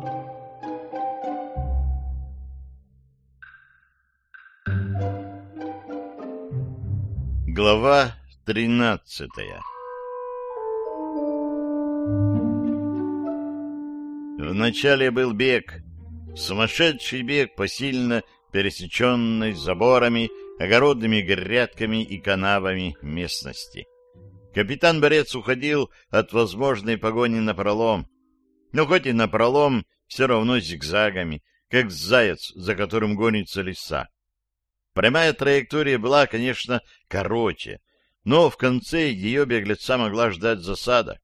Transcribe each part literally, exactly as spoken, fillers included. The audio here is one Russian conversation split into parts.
Глава тринадцатая. Вначале был бег. Сумасшедший бег по сильно пересеченной заборами, огородными грядками и канавами местности. Капитан-борец уходил от возможной погони напролом. Но хоть и напролом, все равно зигзагами, как заяц, за которым гонится лиса. Прямая траектория была, конечно, короче, но в конце ее беглеца могла ждать засада.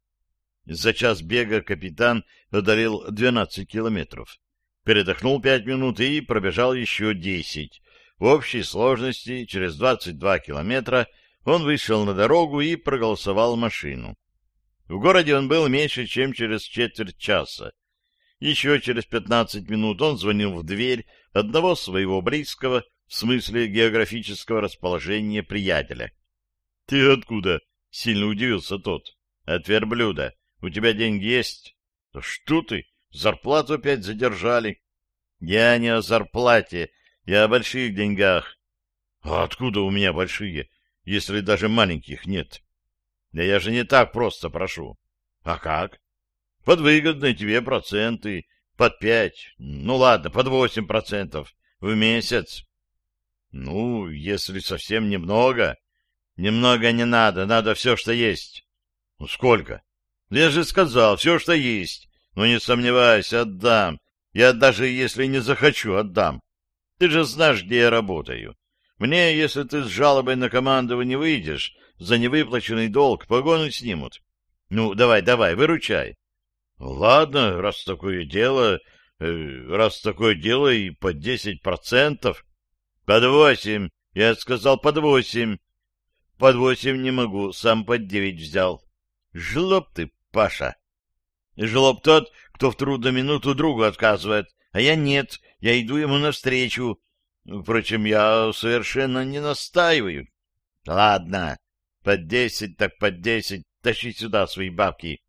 За час бега капитан одолел двенадцать километров, передохнул пять минут и пробежал еще десять. В общей сложности через двадцать два километра он вышел на дорогу и проголосовал машину. В городе он был меньше, чем через четверть часа. Еще через пятнадцать минут он звонил в дверь одного своего близкого, в смысле географического расположения, приятеля. — Ты откуда? — сильно удивился тот. — От верблюда. У тебя деньги есть? — Да что ты? Зарплату опять задержали. — Я не о зарплате, я о больших деньгах. — А откуда у меня большие, если даже маленьких нет? — Да я же не так просто прошу. — А как? — Под выгодные тебе проценты, под пять, ну ладно, под восемь процентов в месяц. — Ну, если совсем немного. Немного не надо, надо все, что есть. — Ну, сколько? — Я же сказал, все, что есть. Но не сомневайся, отдам. Я даже если не захочу, отдам. Ты же знаешь, где я работаю. Мне, если ты с жалобой на командование выйдешь, за невыплаченный долг погону снимут. Ну, давай, давай, выручай. — Ладно, раз такое дело, э, раз такое дело и под десять процентов... Под восемь. Я сказал под восемь. Под восемь не могу, сам под девять взял. Жлоб ты, Паша. Жлоб тот, кто в трудную минуту другу отказывает, а я нет, я иду ему навстречу. Впрочем, я совершенно не настаиваю. Ладно, под десять так под десять, тащи сюда свои бабки.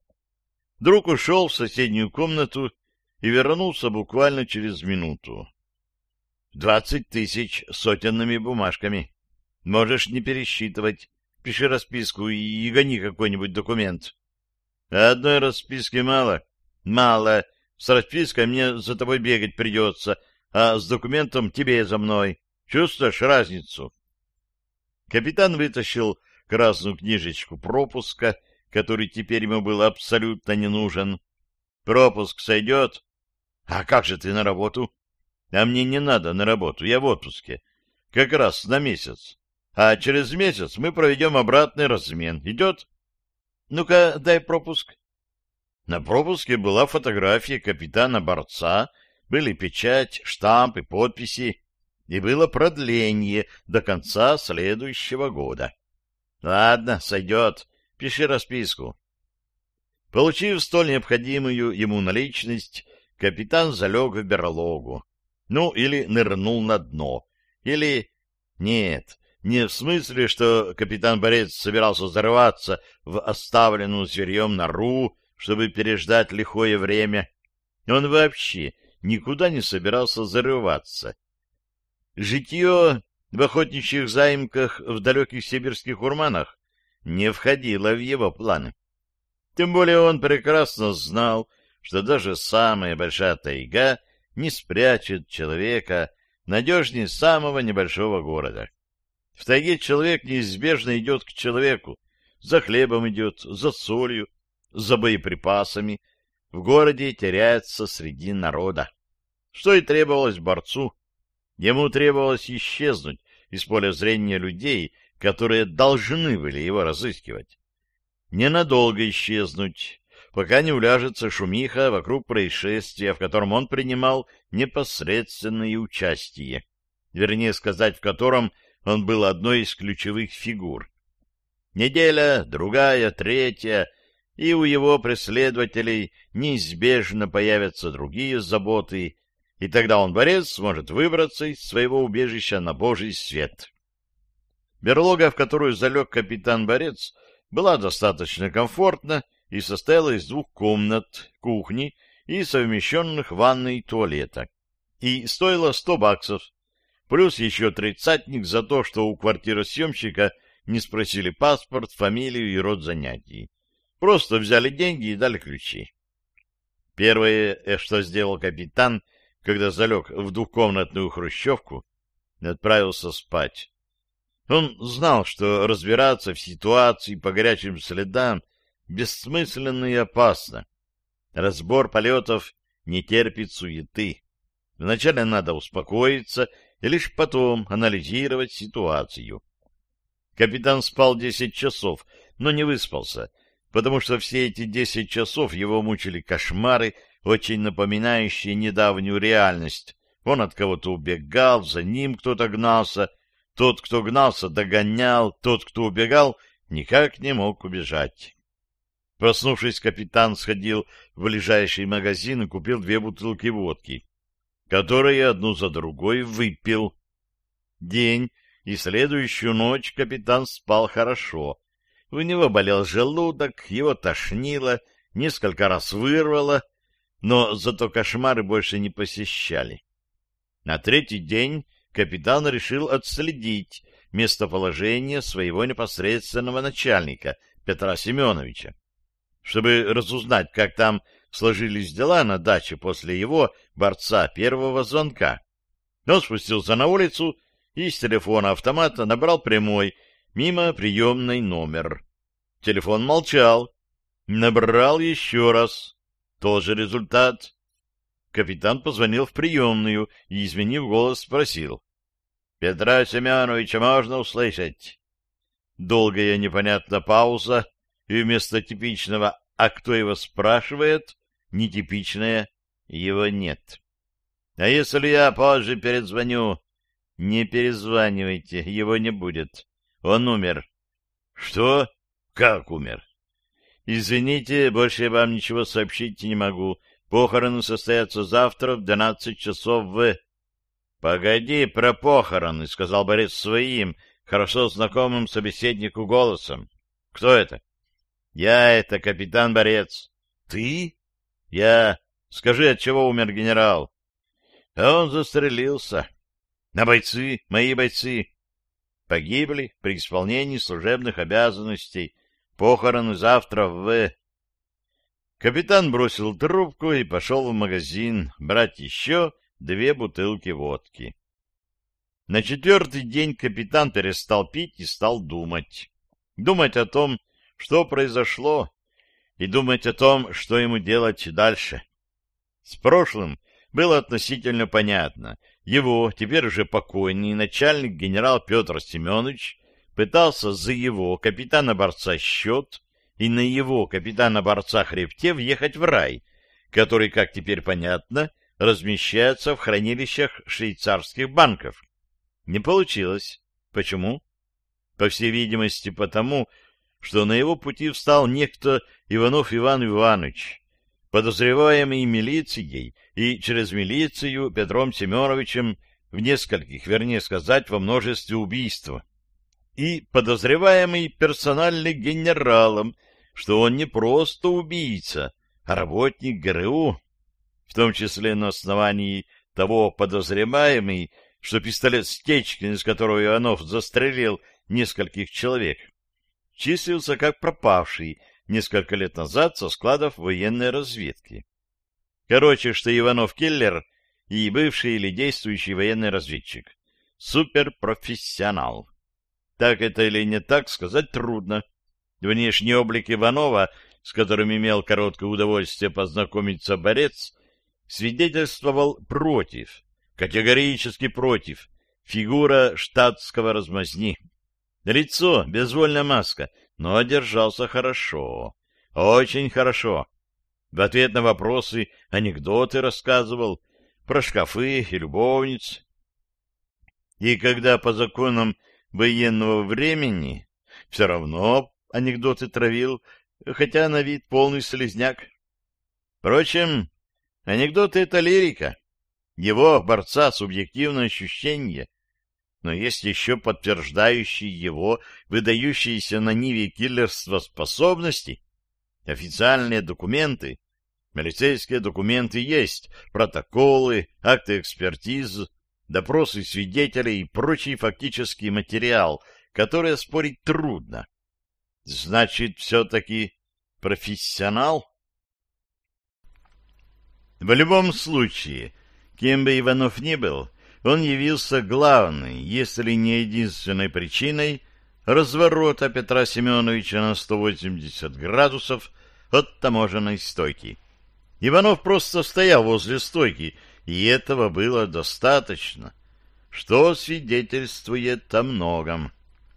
Друг ушел в соседнюю комнату и вернулся буквально через минуту. Двадцать тысяч сотенными бумажками. Можешь не пересчитывать. Пиши расписку и гони какой-нибудь документ. Одной расписки мало? Мало. С распиской мне за тобой бегать придется, а с документом тебе за мной. Чувствуешь разницу? Капитан вытащил красную книжечку пропуска, который теперь ему был абсолютно не нужен. Пропуск сойдет? А как же ты на работу? А мне не надо на работу, я в отпуске. Как раз на месяц. А через месяц мы проведем обратный размен. Идет? Ну-ка, дай пропуск. На пропуске была фотография капитана-борца, были печать, штамп и подписи, и было продление до конца следующего года. Ладно, сойдет. Пиши расписку. Получив столь необходимую ему наличность, капитан залег в берлогу. Ну, или нырнул на дно, или... Нет, не в смысле, что капитан-борец собирался зарываться в оставленную зверьем нору, чтобы переждать лихое время. Он вообще никуда не собирался зарываться. Житье в охотничьих заимках в далеких сибирских урманах не входило в его планы. Тем более он прекрасно знал, что даже самая большая тайга не спрячет человека надежнее самого небольшого города. В тайге человек неизбежно идет к человеку, за хлебом идет, за солью, за боеприпасами, в городе теряется среди народа. Что и требовалось борцу. Ему требовалось исчезнуть из поля зрения людей, которые должны были его разыскивать. Ненадолго исчезнуть, пока не уляжется шумиха вокруг происшествия, в котором он принимал непосредственное участие, вернее сказать, в котором он был одной из ключевых фигур. Неделя, другая, третья, и у его преследователей неизбежно появятся другие заботы, и тогда он, борец, сможет выбраться из своего убежища на Божий свет. Берлога, в которую залег капитан-борец, была достаточно комфортна и состояла из двух комнат, кухни и совмещенных ванной и туалета. И стоило сто баксов, плюс еще тридцатник за то, что у квартиросъемщика не спросили паспорт, фамилию и род занятий. Просто взяли деньги и дали ключи. Первое, что сделал капитан, когда залег в двухкомнатную хрущевку, отправился спать. Он знал, что разбираться в ситуации по горячим следам бессмысленно и опасно. Разбор полетов не терпит суеты. Вначале надо успокоиться и лишь потом анализировать ситуацию. Капитан спал десять часов, но не выспался, потому что все эти десять часов его мучили кошмары, очень напоминающие недавнюю реальность. Он от кого-то убегал, за ним кто-то гнался, тот, кто гнался, догонял, тот, кто убегал, никак не мог убежать. Проснувшись, капитан сходил в ближайший магазин и купил две бутылки водки, которые одну за другой выпил. День и следующую ночь капитан спал хорошо. У него болел желудок, его тошнило, несколько раз вырвало, но зато кошмары больше не посещали. На третий день капитан решил отследить местоположение своего непосредственного начальника, Петра Семеновича, чтобы разузнать, как там сложились дела на даче после его, борца, первого звонка. Он спустился на улицу и с телефона автомата набрал прямой, мимо приемной номер. Телефон молчал. Набрал еще раз. Тот же результат. Капитан позвонил в приемную и, изменив голос, спросил: «Петра Семеновича можно услышать?» Долгая непонятная пауза, и вместо типичного «а кто его спрашивает?» нетипичное «его нет». «А если я позже перезвоню?» «Не перезванивайте, его не будет. Он умер». «Что? Как умер?» «Извините, больше я вам ничего сообщить не могу. Похороны состоятся завтра в двенадцать часов в...» «Погоди про похороны», — сказал Борис своим, хорошо знакомым собеседнику голосом. «Кто это?» «Я это капитан Борец». «Ты?» «Я. Скажи, от чего умер генерал?» «А он застрелился». «А бойцы, мои бойцы?» «Погибли при исполнении служебных обязанностей. Похороны завтра в...» Капитан бросил трубку и пошел в магазин брать еще две бутылки водки. На четвертый день капитан перестал пить и стал думать. Думать о том, что произошло, и думать о том, что ему делать дальше. С прошлым было относительно понятно. Его, теперь уже покойный, начальник генерал Петр Семенович пытался за его, капитана-борца, счет и на его, капитана-борца, хребте въехать в рай, который, как теперь понятно, размещается в хранилищах швейцарских банков. Не получилось. Почему? По всей видимости, потому, что на его пути встал некто Иванов Иван Иванович, подозреваемый милицией и через милицию Петром Семеновичем в нескольких, вернее сказать, во множестве убийств, и подозреваемый персонально генералом, что он не просто убийца, а работник ГРУ, в том числе на основании того подозреваемый, что пистолет Стечкин, из которого Иванов застрелил нескольких человек, числился как пропавший несколько лет назад со складов военной разведки. Короче, что Иванов киллер и бывший или действующий военный разведчик. Суперпрофессионал. Так это или не так, сказать трудно. Внешний облик Иванова, с которым имел короткое удовольствие познакомиться Борец, свидетельствовал против, категорически против, фигура штатского размазни. Лицо, безвольная маска, но держался хорошо, очень хорошо. В ответ на вопросы анекдоты рассказывал про шкафы и любовниц. И когда по законам военного времени все равно анекдоты травил, хотя на вид полный слизняк. Впрочем, анекдоты — это лирика, его, борца, субъективное ощущение, но есть еще подтверждающие его выдающиеся на ниве киллерства способности, официальные документы, Милицейские документы есть, протоколы, акты экспертиз, допросы свидетелей и прочий фактический материал, который оспорить трудно. Значит, все-таки профессионал? В любом случае, кем бы Иванов ни был, он явился главной, если не единственной причиной разворота Петра Семеновича на сто восемьдесят градусов от таможенной стойки. Иванов просто стоял возле стойки, и этого было достаточно, что свидетельствует о многом.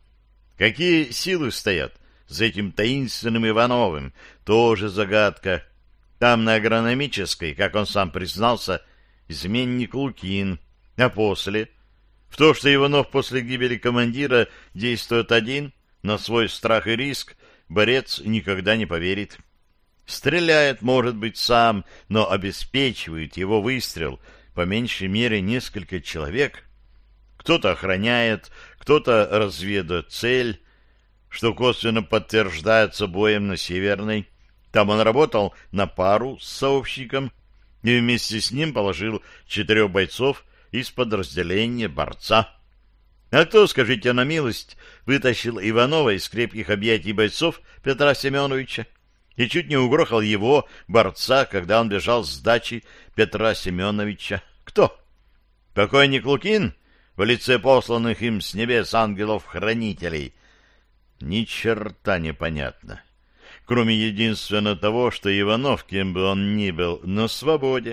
Какие силы стоят за этим таинственным Ивановым, тоже загадка. Там на Агрономической, как он сам признался, изменник Лукин, а после... В то, что Иванов после гибели командира действует один, на свой страх и риск, борец никогда не поверит. Стреляет, может быть, сам, но обеспечивает его выстрел по меньшей мере несколько человек. Кто-то охраняет, кто-то разведает цель, что косвенно подтверждается боем на Северной. Там он работал на пару с сообщником и вместе с ним положил четырех бойцов из подразделения борца. А кто, скажите на милость, вытащил Иванова из крепких объятий бойцов Петра Семеновича и чуть не угрохал его, борца, когда он бежал с дачи Петра Семеновича? Кто? Покойник Лукин в лице посланных им с небес ангелов-хранителей? Ни черта непонятно. Кроме единственно того, что Иванов, кем бы он ни был, на свободе.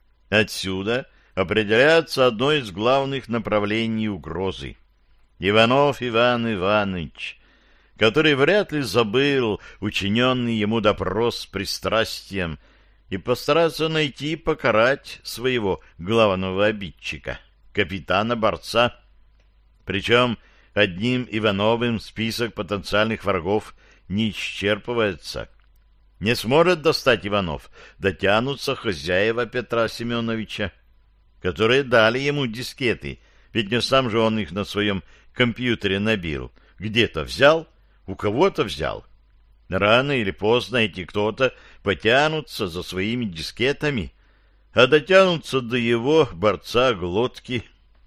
Отсюда определяется одно из главных направлений угрозы. Иванов Иван Иванович, который вряд ли забыл учиненный ему допрос с пристрастием и постарается найти и покарать своего главного обидчика, капитана-борца. Причем одним Ивановым список потенциальных врагов не исчерпывается. Не сможет достать Иванов, дотянутся хозяева Петра Семеновича, которые дали ему дискеты, ведь не сам же он их на своем компьютере набил. Где-то взял, у кого-то взял. Рано или поздно эти кто-то потянутся за своими дискетами, а дотянутся до его борца глотки.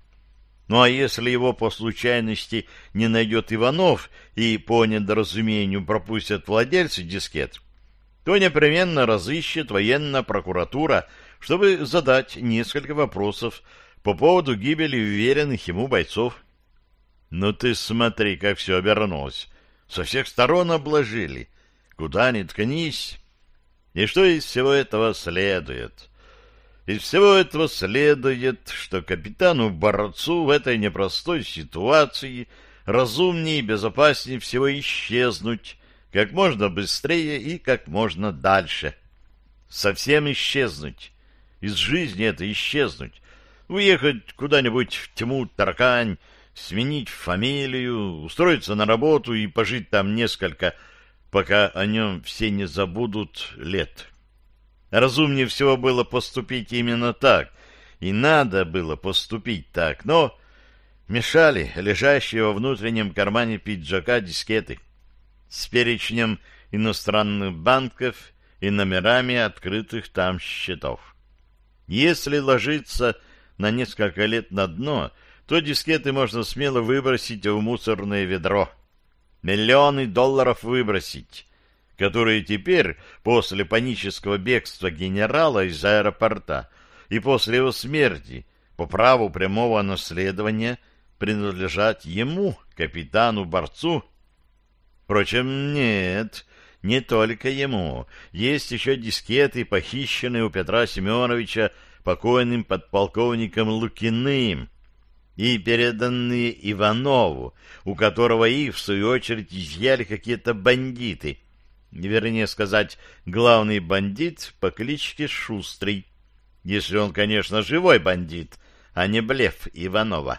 Ну а если его по случайности не найдет Иванов и по недоразумению пропустят владельцы дискет, то непременно разыщет военная прокуратура, чтобы задать несколько вопросов по поводу гибели уверенных ему бойцов. Ну ты смотри, как все обернулось. Со всех сторон обложили. Куда ни ткнись. И что из всего этого следует? Из всего этого следует, что капитану-борцу в этой непростой ситуации разумнее и безопаснее всего исчезнуть как можно быстрее и как можно дальше. Совсем исчезнуть. Из жизни это исчезнуть. Уехать куда-нибудь в тьму таракань, сменить фамилию, устроиться на работу и пожить там несколько, пока о нем все не забудут, лет. Разумнее всего было поступить именно так, и надо было поступить так, но мешали лежащие во внутреннем кармане пиджака дискеты с перечнем иностранных банков и номерами открытых там счетов. Если ложиться на несколько лет на дно, то дискеты можно смело выбросить в мусорное ведро. Миллионы долларов выбросить, которые теперь, после панического бегства генерала из аэропорта и после его смерти, по праву прямого наследования, принадлежат ему, капитану-борцу. Впрочем, нет, не только ему. Есть еще дискеты, похищенные у Петра Семеновича покойным подполковником Лукиным и переданные Иванову, у которого их, в свою очередь, изъяли какие-то бандиты. Вернее сказать, главный бандит по кличке Шустрый, если он, конечно, живой бандит, а не блеф Иванова.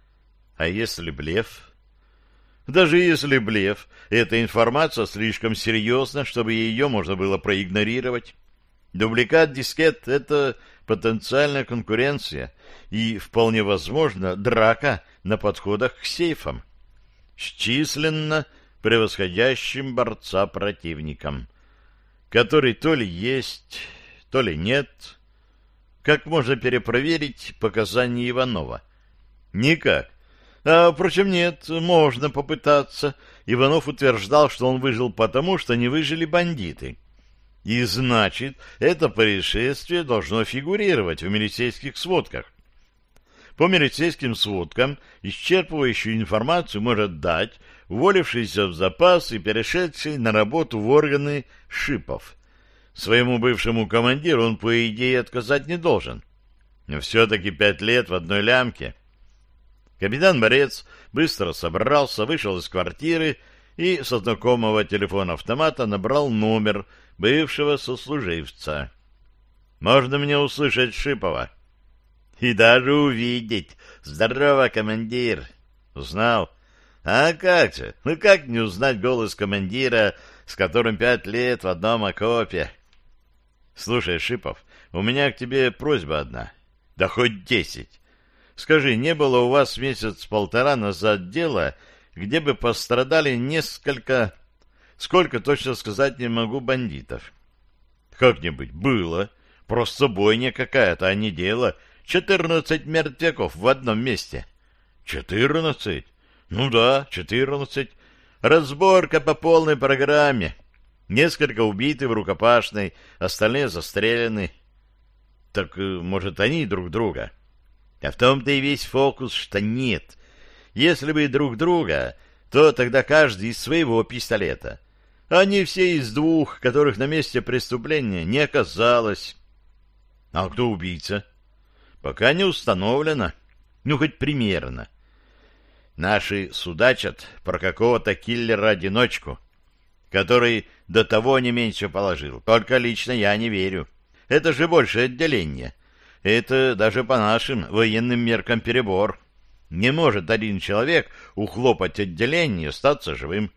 А если блеф? Даже если блеф, эта информация слишком серьезна, чтобы ее можно было проигнорировать. Дубликат дискет — это потенциальная конкуренция и, вполне возможно, драка на подходах к сейфам с численно превосходящим борца противником, который то ли есть, то ли нет. Как можно перепроверить показания Иванова? Никак. А, впрочем, нет, можно попытаться. Иванов утверждал, что он выжил потому, что не выжили бандиты. И значит, это происшествие должно фигурировать в милицейских сводках. По милицейским сводкам исчерпывающую информацию может дать уволившийся в запас и перешедший на работу в органы Шипов. Своему бывшему командиру он, по идее, отказать не должен. Но все-таки пять лет в одной лямке. Капитан Борец быстро собрался, вышел из квартиры и со знакомого телефона-автомата набрал номер бывшего сослуживца. «Можно мне услышать Шипова?» «И даже увидеть. Здорово, командир!» «Узнал?» «А как же? Ну как не узнать голос командира, с которым пять лет в одном окопе?» «Слушай, Шипов, у меня к тебе просьба одна. Да хоть десять. Скажи, не было у вас месяц-полтора назад дела, где бы пострадали несколько... Сколько, точно сказать не могу, бандитов?» «Как-нибудь было. Просто бойня какая-то, а не дело. Четырнадцать мертвяков в одном месте». «Четырнадцать? Ну да, четырнадцать. Разборка по полной программе. Несколько убиты в рукопашной, остальные застрелены». «Так, может, они друг друга?» «А в том-то и весь фокус, что нет. Если бы друг друга, то тогда каждый из своего пистолета. Они все из двух, которых на месте преступления не оказалось». «А кто убийца?» «Пока не установлено. Ну, хоть примерно. Наши судачат про какого-то киллера-одиночку, который до того не меньше положил. Только лично я не верю. Это же больше отделение. Это даже по нашим военным меркам перебор. Не может один человек ухлопать отделение и остаться живым».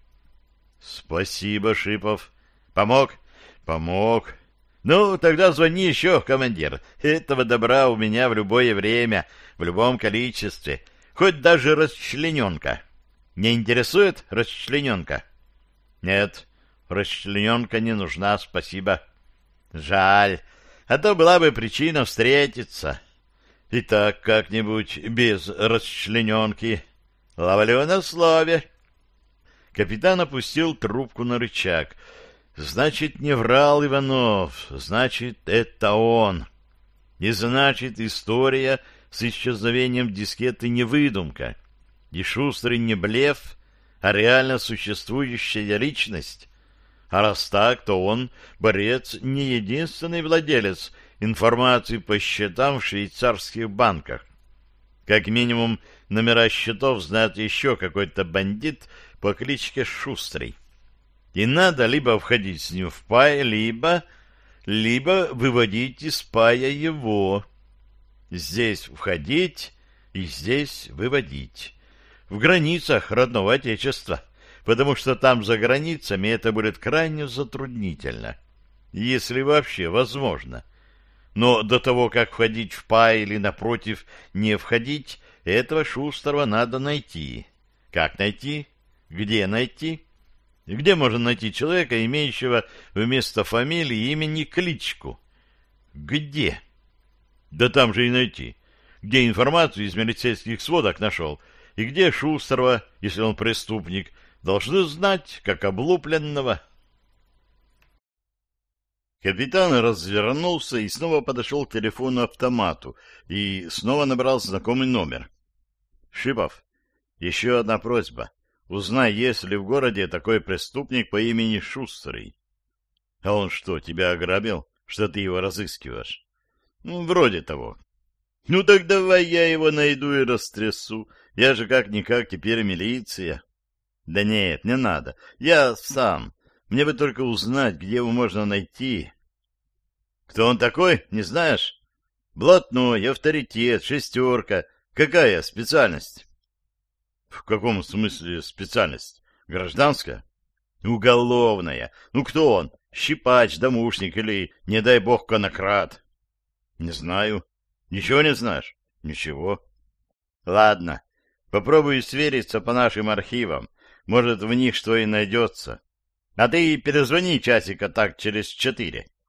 «Спасибо, Шипов. Помог?» «Помог. Ну, тогда звони еще, командир. Этого добра у меня в любое время, в любом количестве. Хоть даже расчлененка. Не интересует расчлененка?» «Нет, расчлененка не нужна, спасибо». «Жаль, а то была бы причина встретиться. Итак, как-нибудь без расчлененки. Ловлю на слове». Капитан опустил трубку на рычаг. Значит, не врал Иванов, значит, это он. И значит, история с исчезновением дискеты не выдумка. И Шустрый не блеф, а реально существующая личность. А раз так, то он, Борец, не единственный владелец информации по счетам в швейцарских банках. Как минимум, номера счетов знает еще какой-то бандит по кличке Шустрый. И надо либо входить с ним в пай, либо... либо выводить из пая его. Здесь входить и здесь выводить. В границах родного отечества, потому что там за границами это будет крайне затруднительно, если вообще возможно. Но до того, как входить в пай или, напротив, не входить, этого Шустрого надо найти. Как найти? Где найти? Где можно найти человека, имеющего вместо фамилии имени кличку? Где? Да там же и найти. Где информацию из милицейских сводок нашел, и где Шустрого, если он преступник, должны знать, как облупленного. Капитан развернулся и снова подошел к телефону-автомату и снова набрал знакомый номер. «Шипов, еще одна просьба. Узнай, есть ли в городе такой преступник по имени Шустрый». «А он что, тебя ограбил, что ты его разыскиваешь?» «Ну, вроде того». «Ну так давай я его найду и растрясу. Я же как-никак теперь милиция». «Да нет, не надо. Я сам. Мне бы только узнать, где его можно найти». «Кто он такой, не знаешь?» «Блатной, авторитет, шестерка. Какая специальность?» «В каком смысле специальность? Гражданская?» «Уголовная. Ну кто он? Щипач, домушник или, не дай бог, конократ?» «Не знаю». «Ничего не знаешь?» «Ничего». «Ладно, попробую свериться по нашим архивам. Может, в них что и найдется. А ты перезвони часика так через четыре».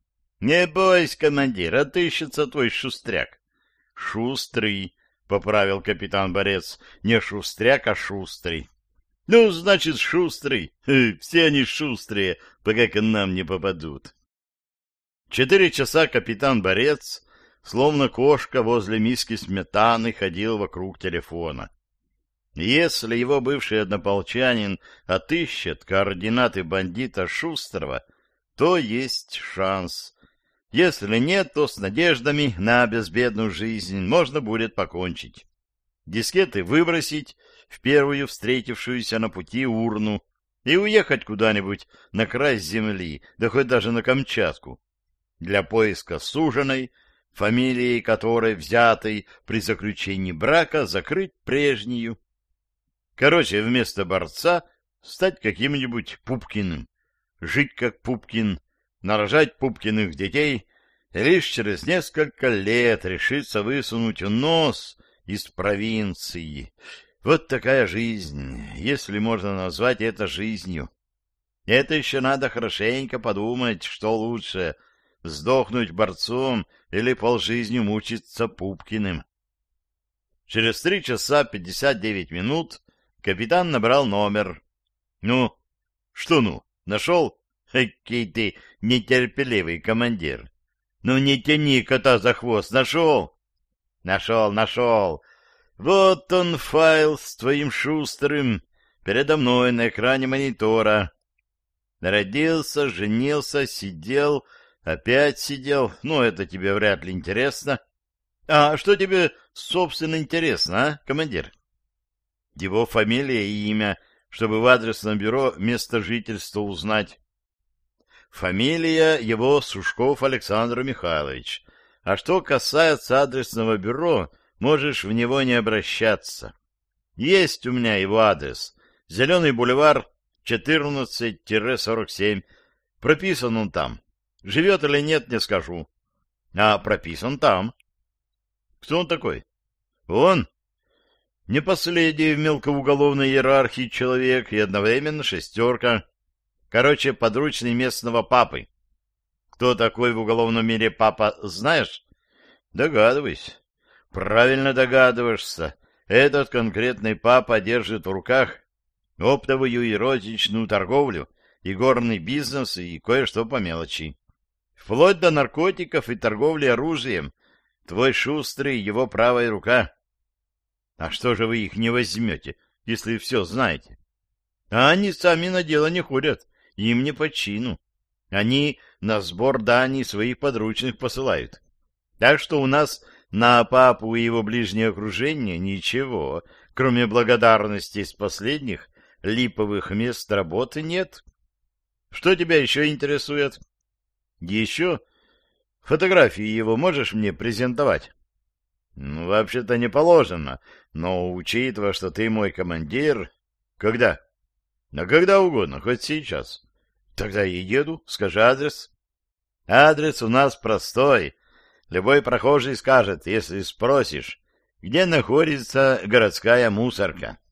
Не бойся, командир, отыщется твой шустряк. Шустрый, поправил капитан Борец, не шустряк, а шустрый. Ну, значит, шустрый. Все они шустрые, пока к нам не попадут. Четыре часа капитан Борец, словно кошка возле миски сметаны, ходил вокруг телефона. Если его бывший однополчанин отыщет координаты бандита Шустрого, то есть шанс. Если нет, то с надеждами на безбедную жизнь можно будет покончить. Дискеты выбросить в первую встретившуюся на пути урну и уехать куда-нибудь на край земли, да хоть даже на Камчатку, для поиска суженой, фамилией которой, взятой при заключении брака, закрыть прежнюю. Короче, вместо борца стать каким-нибудь Пупкиным, жить как Пупкин, нарожать Пупкиных детей, и лишь через несколько лет решиться высунуть нос из провинции. Вот такая жизнь, если можно назвать это жизнью. Это еще надо хорошенько подумать, что лучше — сдохнуть борцом или полжизни мучиться Пупкиным. Через три часа пятьдесят девять минут капитан набрал номер. — Ну, что ну, нашел? Какой ты нетерпеливый командир. Ну, не тяни кота за хвост, нашел? — Нашел, нашел. Вот он, файл с твоим Шустрым, передо мной на экране монитора. Родился, женился, сидел, опять сидел. Ну, это тебе вряд ли интересно. А что тебе, собственно, интересно, а, командир? Его фамилия и имя, чтобы в адресном бюро место жительства узнать. Фамилия его Сушков Александр Михайлович. А что касается адресного бюро, можешь в него не обращаться. Есть у меня его адрес. Зеленый бульвар, четырнадцать сорок семь. Прописан он там. Живет или нет, не скажу. А прописан там. Кто он такой? Он не последний в мелкоуголовной иерархии человек и одновременно шестерка. Короче, подручный местного папы. Кто такой в уголовном мире папа, знаешь? Догадывайся. Правильно догадываешься. Этот конкретный папа держит в руках оптовую и розничную торговлю, и горный бизнес, и кое-что по мелочи. Вплоть до наркотиков и торговли оружием. Твой Шустрый — его правая рука. А что же вы их не возьмете, если все знаете? А они сами на дело не ходят, им не по чину. Они на сбор дани своих подручных посылают. Так что у нас на папу и его ближнее окружение ничего, кроме благодарности из последних липовых мест работы, нет. Что тебя еще интересует? Еще? Фотографии его можешь мне презентовать? Ну, вообще-то не положено, но, учитывая, что ты мой командир... Когда? Да когда угодно, хоть сейчас. Тогда я еду, скажи адрес. Адрес у нас простой. Любой прохожий скажет, если спросишь, где находится городская мусорка.